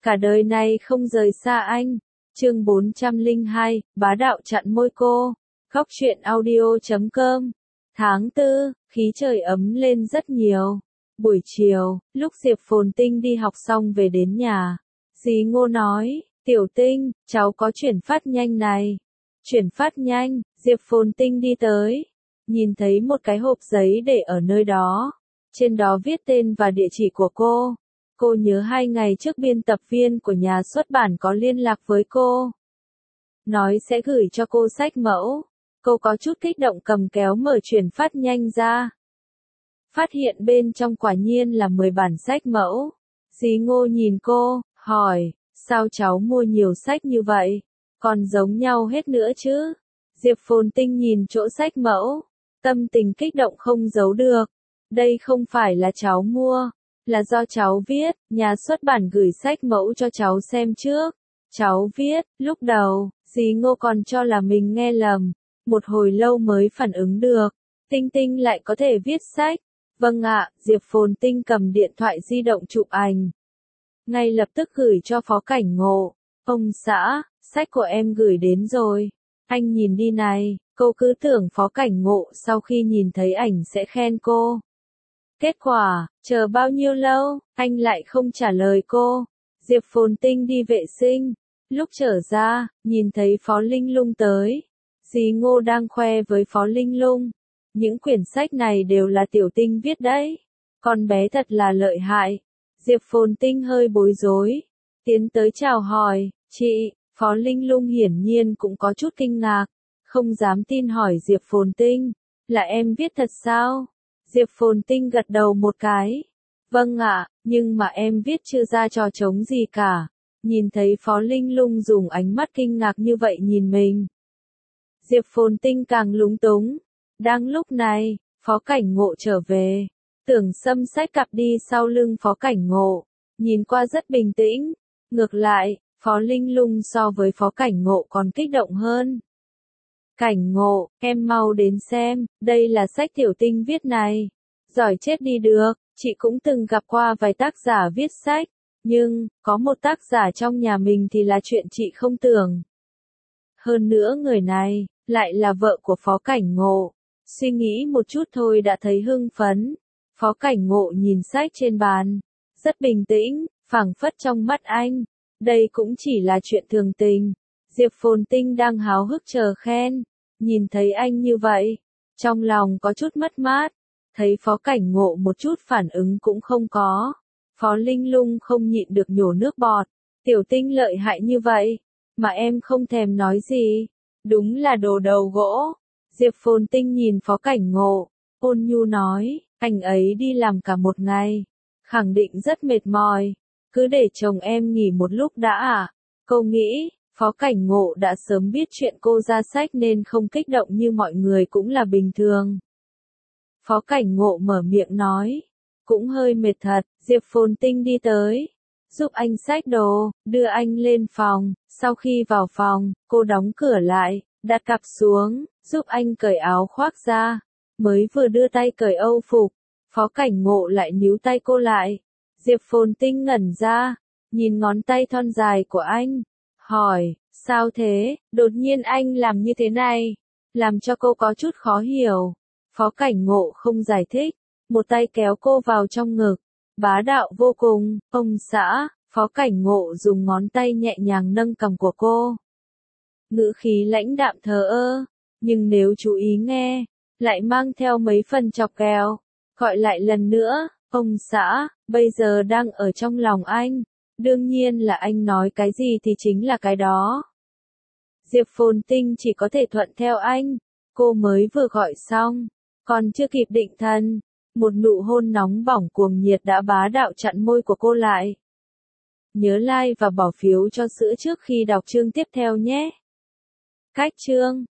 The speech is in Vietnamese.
cả đời này không rời xa anh. Chương 402, bá đạo chặn môi cô. Khóc chuyện audio.com. Tháng 4, khí trời ấm lên rất nhiều. Buổi chiều, lúc Diệp Phồn Tinh đi học xong về đến nhà, dì Ngô nói, Tiểu Tinh, cháu có chuyển phát nhanh này. Chuyển phát nhanh, Diệp Phồn Tinh đi tới, nhìn thấy một cái hộp giấy để ở nơi đó. Trên đó viết tên và địa chỉ của cô. Cô nhớ 2 ngày trước biên tập viên của nhà xuất bản có liên lạc với cô, nói sẽ gửi cho cô sách mẫu. Cô có chút kích động cầm kéo mở chuyển phát nhanh ra. Phát hiện bên trong quả nhiên là 10 bản sách mẫu. Dì Ngô nhìn cô, hỏi, sao cháu mua nhiều sách như vậy? Còn giống nhau hết nữa chứ? Diệp Phồn Tinh nhìn chỗ sách mẫu, tâm tình kích động không giấu được. Đây không phải là cháu mua, là do cháu viết, nhà xuất bản gửi sách mẫu cho cháu xem trước. Cháu viết, lúc đầu, dì Ngô còn cho là mình nghe lầm, một hồi lâu mới phản ứng được. Tinh Tinh lại có thể viết sách. Vâng ạ, Diệp Phồn Tinh cầm điện thoại di động chụp ảnh. Ngay lập tức gửi cho Phó Cảnh Ngộ. Ông xã, sách của em gửi đến rồi. Anh nhìn đi này, cô cứ tưởng Phó Cảnh Ngộ sau khi nhìn thấy ảnh sẽ khen cô. Kết quả, chờ bao nhiêu lâu, anh lại không trả lời cô. Diệp Phồn Tinh đi vệ sinh. Lúc trở ra, nhìn thấy Phó Linh Lung tới. Dì Ngô đang khoe với Phó Linh Lung. Những quyển sách này đều là Tiểu Tinh viết đấy. Con bé thật là lợi hại. Diệp Phồn Tinh hơi bối rối. Tiến tới chào hỏi, chị. Phó Linh Lung hiển nhiên cũng có chút kinh ngạc. Không dám tin hỏi Diệp Phồn Tinh. Là em viết thật sao? Diệp Phồn Tinh gật đầu một cái. Vâng ạ, nhưng mà em viết chưa ra trò trống gì cả. Nhìn thấy Phó Linh Lung dùng ánh mắt kinh ngạc như vậy nhìn mình, Diệp Phồn Tinh càng lúng túng. Đang lúc này, Phó Cảnh Ngộ trở về. Tưởng Sâm xách cặp đi sau lưng Phó Cảnh Ngộ, nhìn qua rất bình tĩnh. Ngược lại, Phó Linh Lung so với Phó Cảnh Ngộ còn kích động hơn. Cảnh Ngộ, em mau đến xem, đây là sách Tiểu Tinh viết này. Giỏi chết đi được, chị cũng từng gặp qua vài tác giả viết sách, nhưng, có một tác giả trong nhà mình thì là chuyện chị không tưởng. Hơn nữa người này, lại là vợ của Phó Cảnh Ngộ. Suy nghĩ một chút thôi đã thấy hưng phấn. Phó Cảnh Ngộ nhìn sách trên bàn, rất bình tĩnh, phảng phất trong mắt anh. Đây cũng chỉ là chuyện thường tình. Diệp Phồn Tinh đang háo hức chờ khen. Nhìn thấy anh như vậy, trong lòng có chút mất mát. Thấy Phó Cảnh Ngộ một chút phản ứng cũng không có. Phó Linh Lung không nhịn được nhổ nước bọt. Tiểu Tinh lợi hại như vậy, mà em không thèm nói gì. Đúng là đồ đầu gỗ. Diệp Phồn Tinh nhìn Phó Cảnh Ngộ, ôn nhu nói, anh ấy đi làm cả một ngày, khẳng định rất mệt mỏi, cứ để chồng em nghỉ một lúc đã à. Cô nghĩ, Phó Cảnh Ngộ đã sớm biết chuyện cô ra sách nên không kích động như mọi người cũng là bình thường. Phó Cảnh Ngộ mở miệng nói, cũng hơi mệt thật. Diệp Phồn Tinh đi tới, giúp anh xách đồ, đưa anh lên phòng. Sau khi vào phòng, cô đóng cửa lại, đặt cặp xuống, giúp anh cởi áo khoác ra. Mới vừa đưa tay cởi âu phục, Phó Cảnh Ngộ lại níu tay cô lại. Diệp Phồn Tinh ngẩn ra, nhìn ngón tay thon dài của anh, hỏi, sao thế, đột nhiên anh làm như thế này, làm cho cô có chút khó hiểu. Phó Cảnh Ngộ không giải thích, một tay kéo cô vào trong ngực, bá đạo vô cùng. Ông xã, Phó Cảnh Ngộ dùng ngón tay nhẹ nhàng nâng cằm của cô. Ngữ khí lãnh đạm thờ ơ, nhưng nếu chú ý nghe, lại mang theo mấy phần chọc ghẹo. Gọi lại lần nữa, ông xã, bây giờ đang ở trong lòng anh. Đương nhiên là anh nói cái gì thì chính là cái đó. Diệp Phồn Tinh chỉ có thể thuận theo anh. Cô mới vừa gọi xong, còn chưa kịp định thần, một nụ hôn nóng bỏng cuồng nhiệt đã bá đạo chặn môi của cô lại. Nhớ like và bỏ phiếu cho sữa trước khi đọc chương tiếp theo nhé. Cách chương